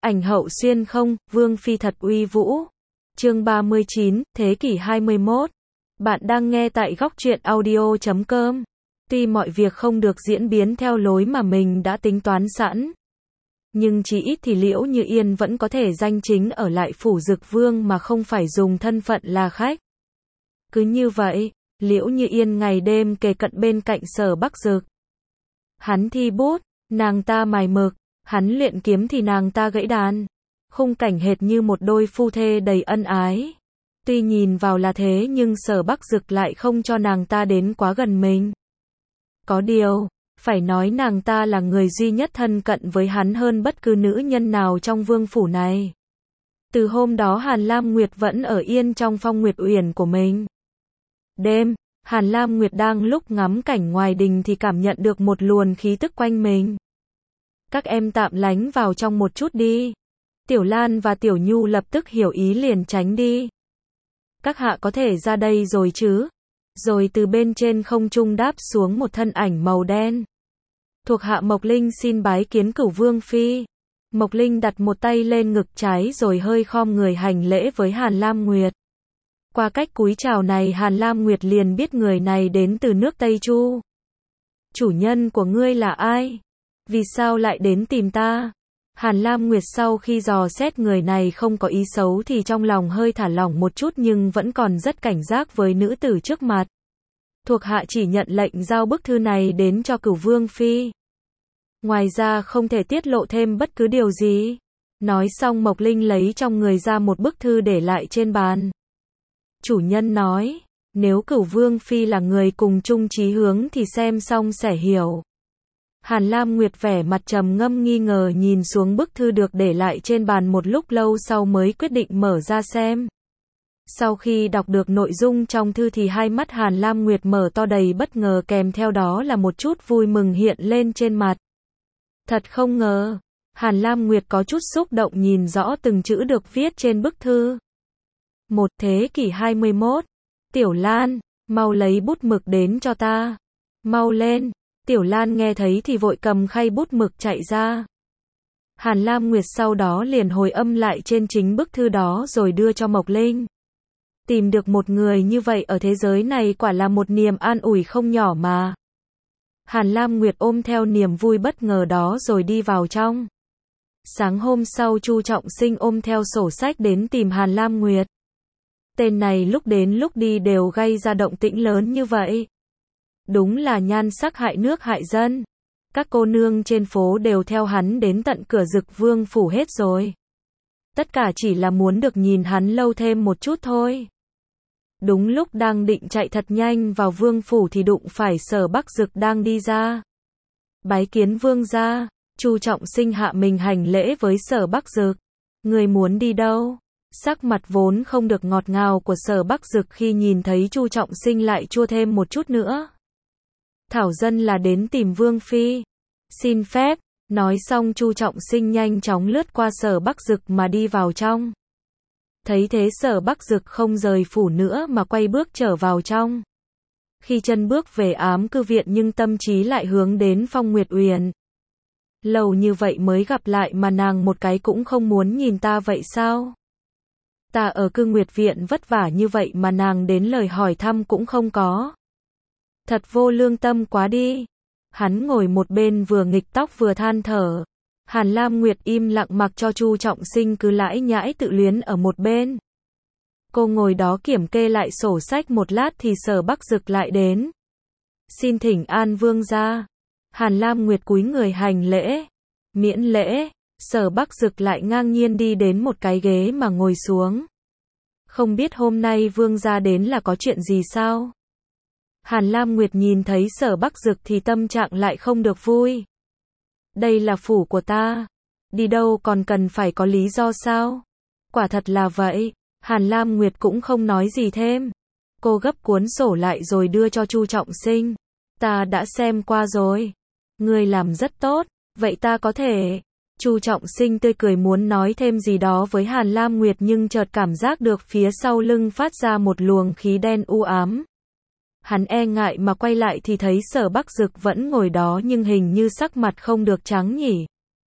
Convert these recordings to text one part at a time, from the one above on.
Ảnh hậu xuyên không, Vương Phi thật uy vũ. Chương 39, thế kỷ 21. Bạn đang nghe tại góc truyện audio.com. Tuy mọi việc không được diễn biến theo lối mà mình đã tính toán sẵn, nhưng chí ít thì Liễu Như Yên vẫn có thể danh chính ở lại phủ Dực Vương mà không phải dùng thân phận là khách. Cứ như vậy, Liễu Như Yên ngày đêm kề cận bên cạnh Sở Bắc Dực. Hắn thi bút, nàng ta mài mực, hắn luyện kiếm thì nàng ta gãy đàn. Khung cảnh hệt như một đôi phu thê đầy ân ái. Tuy nhìn vào là thế nhưng Sở Bắc Dực lại không cho nàng ta đến quá gần mình. Có điều, phải nói nàng ta là người duy nhất thân cận với hắn hơn bất cứ nữ nhân nào trong vương phủ này. Từ hôm đó Hàn Lam Nguyệt vẫn ở yên trong Phong Nguyệt Uyển của mình. Đêm, Hàn Lam Nguyệt đang lúc ngắm cảnh ngoài đình thì cảm nhận được một luồng khí tức quanh mình. Các em tạm lánh vào trong một chút đi. Tiểu Lan và Tiểu Nhu lập tức hiểu ý liền tránh đi. Các hạ có thể ra đây rồi chứ? Rồi từ bên trên không trung đáp xuống một thân ảnh màu đen. Thuộc hạ Mộc Linh xin bái kiến Cửu Vương Phi. Mộc Linh đặt một tay lên ngực trái rồi hơi khom người hành lễ với Hàn Lam Nguyệt. Qua cách cúi chào này Hàn Lam Nguyệt liền biết người này đến từ nước Tây Chu. Chủ nhân của ngươi là ai? Vì sao lại đến tìm ta? Hàn Lam Nguyệt sau khi dò xét người này không có ý xấu thì trong lòng hơi thả lỏng một chút nhưng vẫn còn rất cảnh giác với nữ tử trước mặt. Thuộc hạ chỉ nhận lệnh giao bức thư này đến cho Cửu Vương Phi. Ngoài ra không thể tiết lộ thêm bất cứ điều gì. Nói xong Mộc Linh lấy trong người ra một bức thư để lại trên bàn. Chủ nhân nói, nếu Cửu Vương Phi là người cùng chung chí hướng thì xem xong sẽ hiểu. Hàn Lam Nguyệt vẻ mặt trầm ngâm nghi ngờ nhìn xuống bức thư được để lại trên bàn một lúc lâu sau mới quyết định mở ra xem. Sau khi đọc được nội dung trong thư thì hai mắt Hàn Lam Nguyệt mở to đầy bất ngờ kèm theo đó là một chút vui mừng hiện lên trên mặt. Thật không ngờ, Hàn Lam Nguyệt có chút xúc động nhìn rõ từng chữ được viết trên bức thư. Một thế kỷ 21. Tiểu Lan, mau lấy bút mực đến cho ta. Mau lên. Tiểu Lan nghe thấy thì vội cầm khay bút mực chạy ra. Hàn Lam Nguyệt sau đó liền hồi âm lại trên chính bức thư đó rồi đưa cho Mộc Linh. Tìm được một người như vậy ở thế giới này quả là một niềm an ủi không nhỏ mà. Hàn Lam Nguyệt ôm theo niềm vui bất ngờ đó rồi đi vào trong. Sáng hôm sau Chu Trọng Sinh ôm theo sổ sách đến tìm Hàn Lam Nguyệt. Tên này lúc đến lúc đi đều gây ra động tĩnh lớn như vậy. Đúng là nhan sắc hại nước hại dân. Các cô nương trên phố đều theo hắn đến tận cửa Dực Vương phủ hết rồi. Tất cả chỉ là muốn được nhìn hắn lâu thêm một chút thôi. Đúng lúc đang định chạy thật nhanh vào vương phủ thì đụng phải Sở Bắc Dực đang đi ra. Bái kiến vương gia. Chu Trọng Sinh hạ mình hành lễ với Sở Bắc Dực. Người muốn đi đâu? Sắc mặt vốn không được ngọt ngào của Sở Bắc Dực khi nhìn thấy Chu Trọng Sinh lại chua thêm một chút nữa. Thảo dân là đến tìm Vương Phi. Xin phép. Nói xong Chu Trọng Sinh nhanh chóng lướt qua Sở Bắc Dực mà đi vào trong. Thấy thế Sở Bắc Dực không rời phủ nữa mà quay bước trở vào trong. Khi chân bước về ám cư viện nhưng tâm trí lại hướng đến Phong Nguyệt Uyển. Lâu như vậy mới gặp lại mà nàng một cái cũng không muốn nhìn ta vậy sao? Ta ở cư Nguyệt viện vất vả như vậy mà nàng đến lời hỏi thăm cũng không có. Thật vô lương tâm quá đi. Hắn ngồi một bên vừa nghịch tóc vừa than thở. Hàn Lam Nguyệt im lặng mặc cho Chu Trọng Sinh cứ lải nhải tự luyến ở một bên. Cô ngồi đó kiểm kê lại sổ sách một lát thì Sở Bắc Dực lại đến. Xin thỉnh an vương gia. Hàn Lam Nguyệt cúi người hành lễ. Miễn lễ. Sở Bắc Dực lại ngang nhiên đi đến một cái ghế mà ngồi xuống. Không biết hôm nay vương gia đến là có chuyện gì sao? Hàn Lam Nguyệt nhìn thấy Sở Bắc Dực thì tâm trạng lại không được vui. Đây là phủ của ta. Đi đâu còn cần phải có lý do sao? Quả thật là vậy. Hàn Lam Nguyệt cũng không nói gì thêm. Cô gấp cuốn sổ lại rồi đưa cho Chu Trọng Sinh. Ta đã xem qua rồi. Ngươi làm rất tốt. Vậy ta có thể... Chu Trọng Sinh tươi cười muốn nói thêm gì đó với Hàn Lam Nguyệt nhưng chợt cảm giác được phía sau lưng phát ra một luồng khí đen u ám. Hắn e ngại mà quay lại thì thấy Sở Bắc Dực vẫn ngồi đó nhưng hình như sắc mặt không được trắng nhỉ.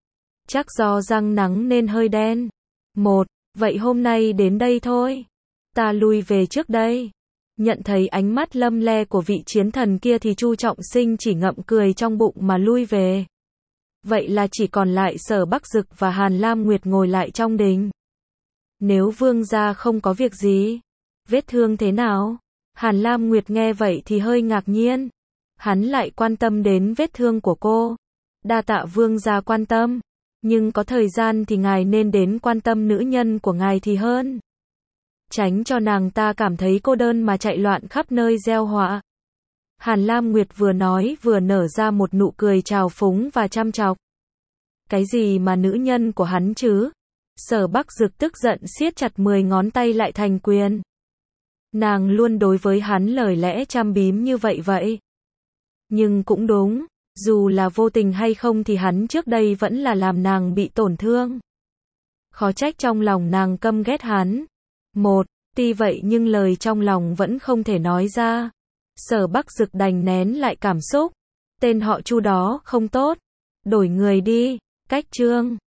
Chắc do răng nắng nên hơi đen. Một, vậy hôm nay đến đây thôi. Ta lui về trước đây. Nhận thấy ánh mắt lâm le của vị chiến thần kia thì Chu Trọng Sinh chỉ ngậm cười trong bụng mà lui về. Vậy là chỉ còn lại Sở Bắc Dực và Hàn Lam Nguyệt ngồi lại trong đình. Nếu vương gia không có việc gì, vết thương thế nào? Hàn Lam Nguyệt nghe vậy thì hơi ngạc nhiên. Hắn lại quan tâm đến vết thương của cô. Đa tạ vương gia quan tâm. Nhưng có thời gian thì ngài nên đến quan tâm nữ nhân của ngài thì hơn. Tránh cho nàng ta cảm thấy cô đơn mà chạy loạn khắp nơi gieo họa. Hàn Lam Nguyệt vừa nói vừa nở ra một nụ cười trào phúng và chăm chọc. Cái gì mà nữ nhân của hắn chứ? Sở Bắc Dực tức giận siết chặt 10 ngón tay lại thành quyền. Nàng luôn đối với hắn lời lẽ chăm biếm như vậy. Nhưng cũng đúng, dù là vô tình hay không thì hắn trước đây vẫn là làm nàng bị tổn thương. Khó trách trong lòng nàng căm ghét hắn. Một, tuy vậy nhưng lời trong lòng vẫn không thể nói ra. Sở Bắc Dực đành nén lại cảm xúc. Tên họ Chu đó không tốt. Đổi người đi. Cách chương